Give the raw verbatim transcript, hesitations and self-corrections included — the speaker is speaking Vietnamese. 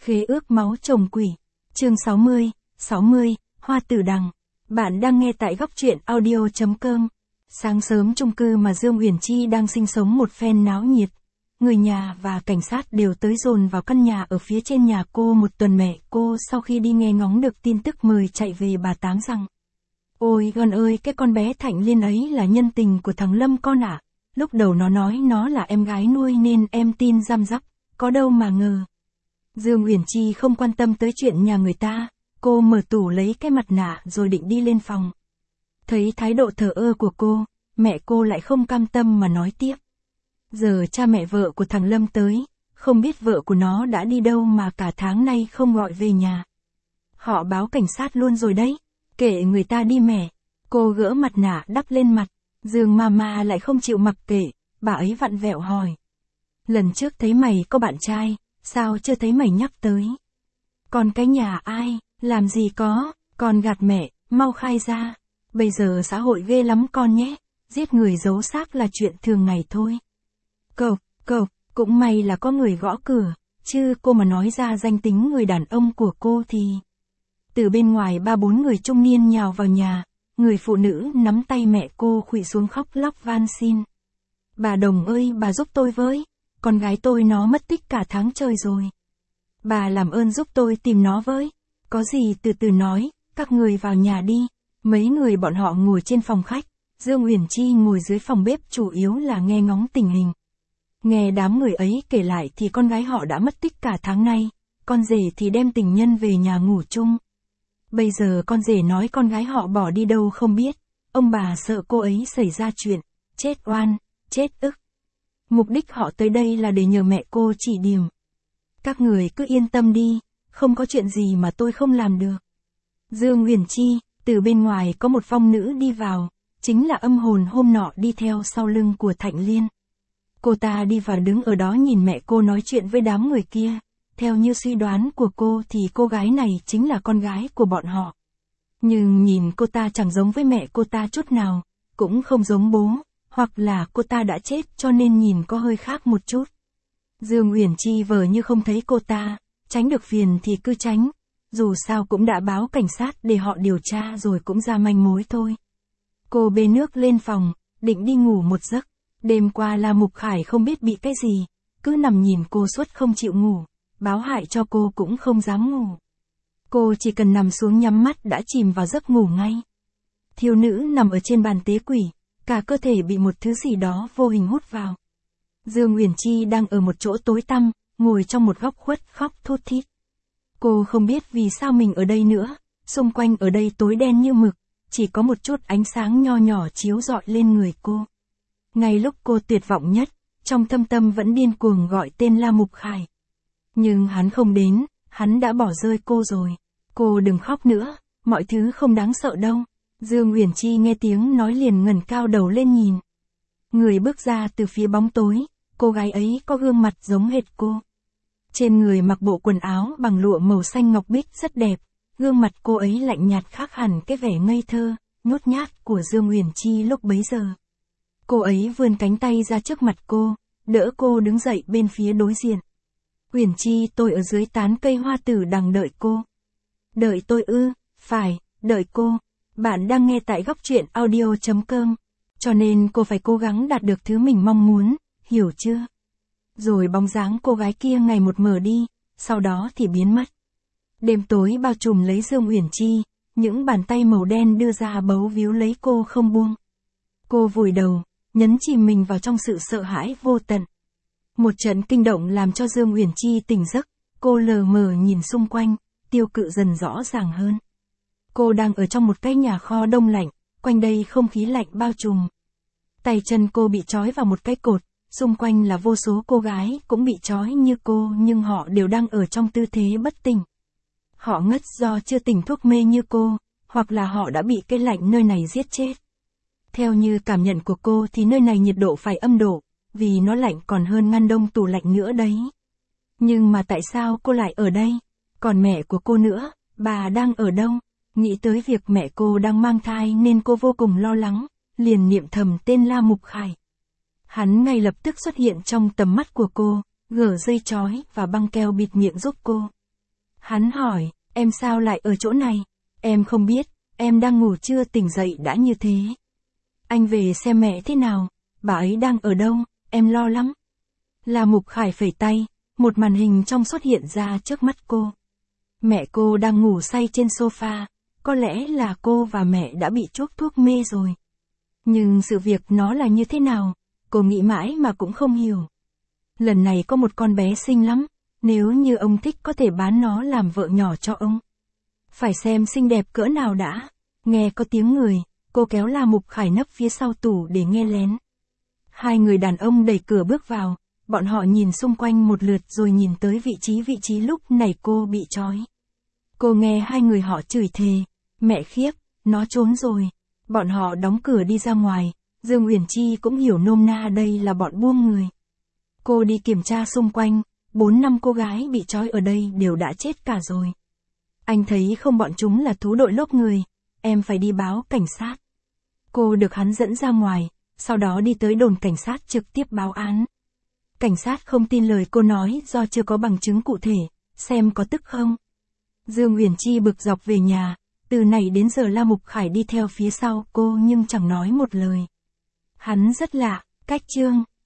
Khế ước máu chồng quỷ. Chương sáu mươi, sáu mươi, Hoa Tử Đằng. Bạn đang nghe tại góc truyện audio chấm com. Sáng sớm chung cư mà Dương Uyển Chi đang sinh sống một phen náo nhiệt. Người nhà và cảnh sát đều tới dồn vào căn nhà ở phía trên nhà cô một tuần. Mẹ cô sau khi đi nghe ngóng được tin tức mời chạy về, bà tám rằng: "Ôi con ơi, cái con bé Thạnh Liên ấy là nhân tình của thằng Lâm con ạ. À. Lúc đầu nó nói nó là em gái nuôi nên em tin răm rắp, có đâu mà ngờ." Dương Uyển Chi không quan tâm tới chuyện nhà người ta, cô mở tủ lấy cái mặt nạ rồi định đi lên phòng. Thấy thái độ thờ ơ của cô, mẹ cô lại không cam tâm mà nói tiếp: "Giờ cha mẹ vợ của thằng Lâm tới, không biết vợ của nó đã đi đâu mà cả tháng nay không gọi về nhà. Họ báo cảnh sát luôn rồi đấy, kệ người ta đi mẹ." Cô gỡ mặt nạ đắp lên mặt, Dương Mama lại không chịu mặc kệ, bà ấy vặn vẹo hỏi: "Lần trước thấy mày có bạn trai, sao chưa thấy mày nhắc tới? Còn cái nhà ai, làm gì có, con gạt mẹ, mau khai ra. Bây giờ xã hội ghê lắm con nhé, giết người giấu xác là chuyện thường ngày thôi." Cộc, cộc, cũng may là có người gõ cửa, chứ cô mà nói ra danh tính người đàn ông của cô thì... Từ bên ngoài ba bốn người trung niên nhào vào nhà, người phụ nữ nắm tay mẹ cô khuỵu xuống khóc lóc van xin: "Bà Đồng ơi, bà giúp tôi với, con gái tôi nó mất tích cả tháng trời rồi. Bà làm ơn giúp tôi tìm nó với, có gì từ từ nói, các người vào nhà đi." Mấy người bọn họ ngồi trên phòng khách, Dương Uyển Chi ngồi dưới phòng bếp chủ yếu là nghe ngóng tình hình. Nghe đám người ấy kể lại thì con gái họ đã mất tích cả tháng nay, con rể thì đem tình nhân về nhà ngủ chung. Bây giờ con rể nói con gái họ bỏ đi đâu không biết, ông bà sợ cô ấy xảy ra chuyện, chết oan, chết ức. Mục đích họ tới đây là để nhờ mẹ cô chỉ điểm. "Các người cứ yên tâm đi, không có chuyện gì mà tôi không làm được." Dương Uyển Chi, từ bên ngoài có một vong nữ đi vào, chính là âm hồn hôm nọ đi theo sau lưng của Thạnh Liên. Cô ta đi vào đứng ở đó nhìn mẹ cô nói chuyện với đám người kia. Theo như suy đoán của cô thì cô gái này chính là con gái của bọn họ. Nhưng nhìn cô ta chẳng giống với mẹ cô ta chút nào, cũng không giống bố, hoặc là cô ta đã chết cho nên nhìn có hơi khác một chút. Dương Uyển Chi vờ như không thấy cô ta, tránh được phiền thì cứ tránh, dù sao cũng đã báo cảnh sát để họ điều tra rồi cũng ra manh mối thôi. Cô bê nước lên phòng, định đi ngủ một giấc. Đêm qua La Mục Khải không biết bị cái gì, cứ nằm nhìn cô suốt không chịu ngủ, báo hại cho cô cũng không dám ngủ. Cô chỉ cần nằm xuống nhắm mắt đã chìm vào giấc ngủ ngay. Thiếu nữ nằm ở trên bàn tế quỷ, cả cơ thể bị một thứ gì đó vô hình hút vào. Dương Uyển Chi đang ở một chỗ tối tăm, ngồi trong một góc khuất khóc thút thít. Cô không biết vì sao mình ở đây nữa, xung quanh ở đây tối đen như mực, chỉ có một chút ánh sáng nho nhỏ chiếu rọi lên người cô. Ngay lúc cô tuyệt vọng nhất, trong thâm tâm vẫn điên cuồng gọi tên La Mục Khải. Nhưng hắn không đến, hắn đã bỏ rơi cô rồi. "Cô đừng khóc nữa, mọi thứ không đáng sợ đâu." Dương Uyển Chi nghe tiếng nói liền ngẩng cao đầu lên nhìn. Người bước ra từ phía bóng tối, cô gái ấy có gương mặt giống hệt cô. Trên người mặc bộ quần áo bằng lụa màu xanh ngọc bích rất đẹp, gương mặt cô ấy lạnh nhạt khác hẳn cái vẻ ngây thơ, nhút nhát của Dương Uyển Chi lúc bấy giờ. Cô ấy vươn cánh tay ra trước mặt cô, đỡ cô đứng dậy bên phía đối diện. "Uyển Chi, tôi ở dưới tán cây hoa tử đằng đợi cô." "Đợi tôi ư?" "Phải, đợi cô." Bạn đang nghe tại góc truyện audio chấm com. Cho nên cô phải cố gắng đạt được thứ mình mong muốn, hiểu chưa? Rồi bóng dáng cô gái kia ngày một mờ đi, sau đó thì biến mất. Đêm tối bao trùm lấy Dương Uyển Chi, những bàn tay màu đen đưa ra bấu víu lấy cô không buông. Cô vùi đầu, nhấn chìm mình vào trong sự sợ hãi vô tận. Một trận kinh động làm cho Dương Uyển Chi tỉnh giấc, cô lờ mờ nhìn xung quanh, tiêu cự dần rõ ràng hơn. Cô đang ở trong một cái nhà kho đông lạnh, quanh đây không khí lạnh bao trùm. Tay chân cô bị trói vào một cái cột, xung quanh là vô số cô gái cũng bị trói như cô nhưng họ đều đang ở trong tư thế bất tỉnh. Họ ngất do chưa tỉnh thuốc mê như cô, hoặc là họ đã bị cái lạnh nơi này giết chết. Theo như cảm nhận của cô thì nơi này nhiệt độ phải âm độ, vì nó lạnh còn hơn ngăn đông tủ lạnh nữa đấy. Nhưng mà tại sao cô lại ở đây? Còn mẹ của cô nữa, bà đang ở đâu? Nghĩ tới việc mẹ cô đang mang thai nên cô vô cùng lo lắng, liền niệm thầm tên La Mục Khải. Hắn ngay lập tức xuất hiện trong tầm mắt của cô, gỡ dây trói và băng keo bịt miệng giúp cô. Hắn hỏi, em sao lại ở chỗ này? Em không biết, em đang ngủ chưa tỉnh dậy đã như thế. Anh về xem mẹ thế nào, bà ấy đang ở đâu, em lo lắm. La Mục Khải phẩy tay, một màn hình trong xuất hiện ra trước mắt cô. Mẹ cô đang ngủ say trên sofa, có lẽ là cô và mẹ đã bị chuốc thuốc mê rồi. Nhưng sự việc nó là như thế nào, cô nghĩ mãi mà cũng không hiểu. Lần này có một con bé xinh lắm, nếu như ông thích có thể bán nó làm vợ nhỏ cho ông. Phải xem xinh đẹp cỡ nào đã. Nghe có tiếng người, cô kéo La Mục Khải nấp phía sau tủ để nghe lén. Hai người đàn ông đẩy cửa bước vào, bọn họ nhìn xung quanh một lượt rồi nhìn tới vị trí vị trí lúc này cô bị trói. Cô nghe hai người họ chửi thề, mẹ khiếp, nó trốn rồi. Bọn họ đóng cửa đi ra ngoài, Dương Uyển Chi cũng hiểu nôm na đây là bọn buông người. Cô đi kiểm tra xung quanh, bốn năm cô gái bị trói ở đây đều đã chết cả rồi. Anh thấy không bọn chúng là thú đội lốp người, em phải đi báo cảnh sát. Cô được hắn dẫn ra ngoài, sau đó đi tới đồn cảnh sát trực tiếp báo án. Cảnh sát không tin lời cô nói do chưa có bằng chứng cụ thể, xem có tức không. Dương Uyển Chi bực dọc về nhà, từ này đến giờ La Mục Khải đi theo phía sau cô nhưng chẳng nói một lời. Hắn rất lạ, cách Trương.